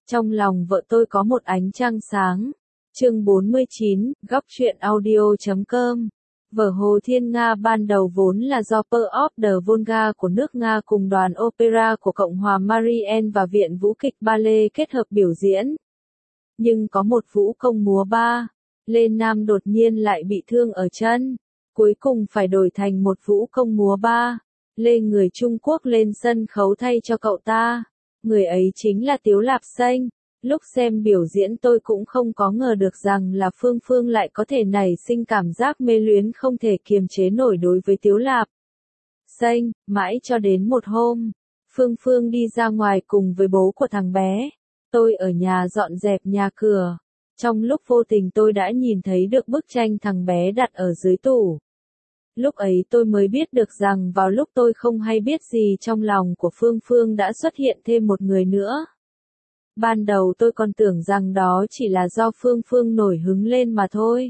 Trong lòng vợ tôi có một ánh trăng sáng. Chương 49, góc truyện audio.com. Vở Hồ Thiên Nga ban đầu vốn là do Pearl of the Volga của nước Nga cùng đoàn opera của Cộng hòa Mariinsky và Viện Vũ kịch Ballet kết hợp biểu diễn. Nhưng có một vũ công múa ba, Lê Nam đột nhiên lại bị thương ở chân. Cuối cùng phải đổi thành một vũ công múa ba, Lê người Trung Quốc lên sân khấu thay cho cậu ta. Người ấy chính là Tiếu Lạp Xanh. Lúc xem biểu diễn tôi cũng không có ngờ được rằng là Phương Phương lại có thể nảy sinh cảm giác mê luyến không thể kiềm chế nổi đối với Tiếu Lạp Xanh, mãi cho đến một hôm, Phương Phương đi ra ngoài cùng với bố của thằng bé. Tôi ở nhà dọn dẹp nhà cửa. Trong lúc vô tình tôi đã nhìn thấy được bức tranh thằng bé đặt ở dưới tủ. Lúc ấy tôi mới biết được rằng vào lúc tôi không hay biết gì trong lòng của Phương Phương đã xuất hiện thêm một người nữa. Ban đầu tôi còn tưởng rằng đó chỉ là do Phương Phương nổi hứng lên mà thôi.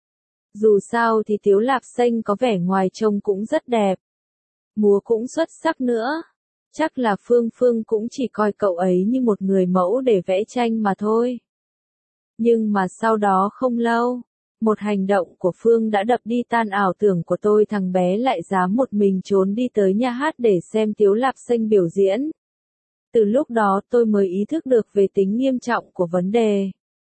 Dù sao thì Tiếu Lạp Xanh có vẻ ngoài trông cũng rất đẹp. Múa cũng xuất sắc nữa. Chắc là Phương Phương cũng chỉ coi cậu ấy như một người mẫu để vẽ tranh mà thôi. Nhưng mà sau đó không lâu, một hành động của Phương đã đập đi tan ảo tưởng của tôi. Thằng bé lại dám một mình trốn đi tới nhà hát để xem Tiếu Lạp Xanh biểu diễn. Từ lúc đó tôi mới ý thức được về tính nghiêm trọng của vấn đề.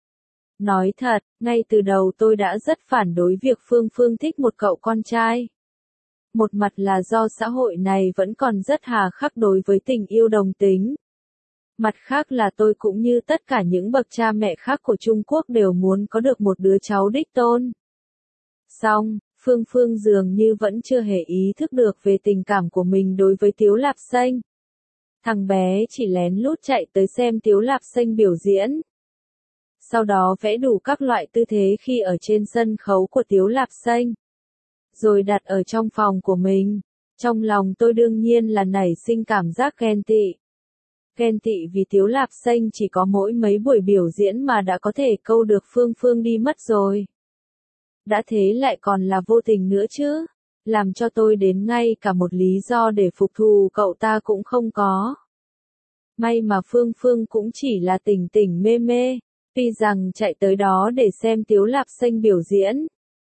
Nói thật, ngay từ đầu tôi đã rất phản đối việc Phương Phương thích một cậu con trai. Một mặt là do xã hội này vẫn còn rất hà khắc đối với tình yêu đồng tính. Mặt khác là tôi cũng như tất cả những bậc cha mẹ khác của Trung Quốc đều muốn có được một đứa cháu đích tôn. Song, Phương Phương dường như vẫn chưa hề ý thức được về tình cảm của mình đối với Tiếu Lạp Xanh. Thằng bé chỉ lén lút chạy tới xem Tiếu Lạp Xanh biểu diễn. Sau đó vẽ đủ các loại tư thế khi ở trên sân khấu của Tiếu Lạp Xanh. Rồi đặt ở trong phòng của mình. Trong lòng tôi đương nhiên là nảy sinh cảm giác ghen tị. Ghen tị vì Tiếu Lạp Xanh chỉ có mỗi mấy buổi biểu diễn mà đã có thể câu được Phương Phương đi mất rồi. Đã thế lại còn là vô tình nữa chứ. Làm cho tôi đến ngay cả một lý do để phục thù cậu ta cũng không có. May mà Phương Phương cũng chỉ là tỉnh tỉnh mê mê, tuy rằng chạy tới đó để xem Tiếu Lạp Xanh biểu diễn.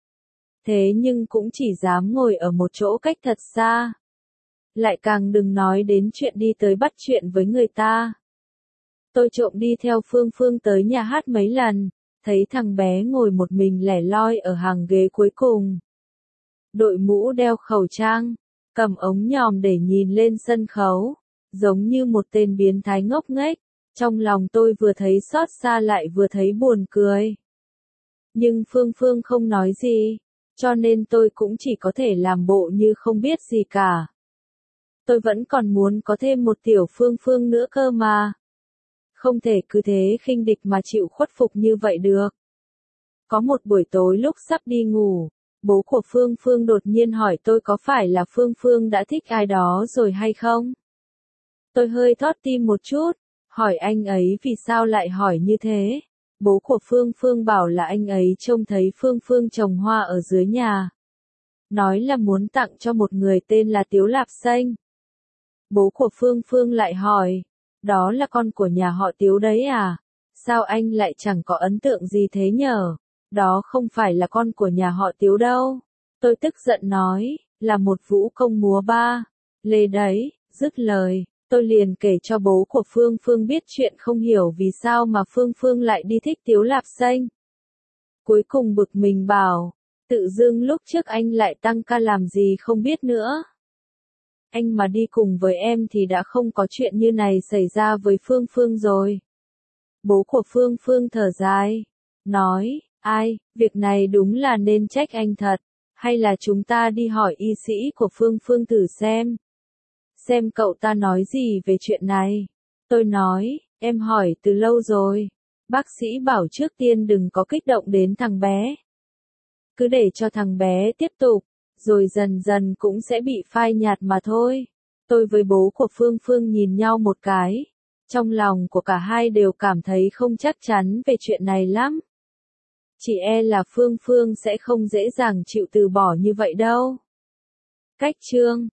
Thế nhưng cũng chỉ dám ngồi ở một chỗ cách thật xa. Lại càng đừng nói đến chuyện đi tới bắt chuyện với người ta. Tôi trộm đi theo Phương Phương tới nhà hát mấy lần, thấy thằng bé ngồi một mình lẻ loi ở hàng ghế cuối cùng. Đội mũ đeo khẩu trang, cầm ống nhòm để nhìn lên sân khấu, giống như một tên biến thái ngốc nghếch. Trong lòng tôi vừa thấy xót xa lại vừa thấy buồn cười. Nhưng Phương Phương không nói gì, cho nên tôi cũng chỉ có thể làm bộ như không biết gì cả. Tôi vẫn còn muốn có thêm một tiểu Phương Phương nữa cơ mà. Không thể cứ thế khinh địch mà chịu khuất phục như vậy được. Có một buổi tối lúc sắp đi ngủ, bố của Phương Phương đột nhiên hỏi tôi có phải là Phương Phương đã thích ai đó rồi hay không? Tôi hơi thót tim một chút, hỏi anh ấy vì sao lại hỏi như thế. Bố của Phương Phương bảo là anh ấy trông thấy Phương Phương trồng hoa ở dưới nhà. Nói là muốn tặng cho một người tên là Tiếu Lạp Xanh. Bố của Phương Phương lại hỏi, đó là con của nhà họ Tiếu đấy à? Sao anh lại chẳng có ấn tượng gì thế nhở? Đó không phải là con của nhà họ Tiếu đâu. Tôi tức giận nói, là một vũ công múa ba, Lê đấy. Dứt lời, tôi liền kể cho bố của Phương Phương biết chuyện không hiểu vì sao mà Phương Phương lại đi thích Tiếu Lạp Xanh. Cuối cùng bực mình bảo, tự dưng lúc trước anh lại tăng ca làm gì không biết nữa. Anh mà đi cùng với em thì đã không có chuyện như này xảy ra với Phương Phương rồi. Bố của Phương Phương thở dài, nói, ai, việc này đúng là nên trách anh thật, hay là chúng ta đi hỏi y sĩ của Phương Phương thử xem cậu ta nói gì về chuyện này. Tôi nói, em hỏi từ lâu rồi, bác sĩ bảo trước tiên đừng có kích động đến thằng bé. Cứ để cho thằng bé tiếp tục, rồi dần dần cũng sẽ bị phai nhạt mà thôi. Tôi với bố của Phương Phương nhìn nhau một cái. Trong lòng của cả hai đều cảm thấy không chắc chắn về chuyện này lắm. Chỉ e là Phương Phương sẽ không dễ dàng chịu từ bỏ như vậy đâu. Cách chương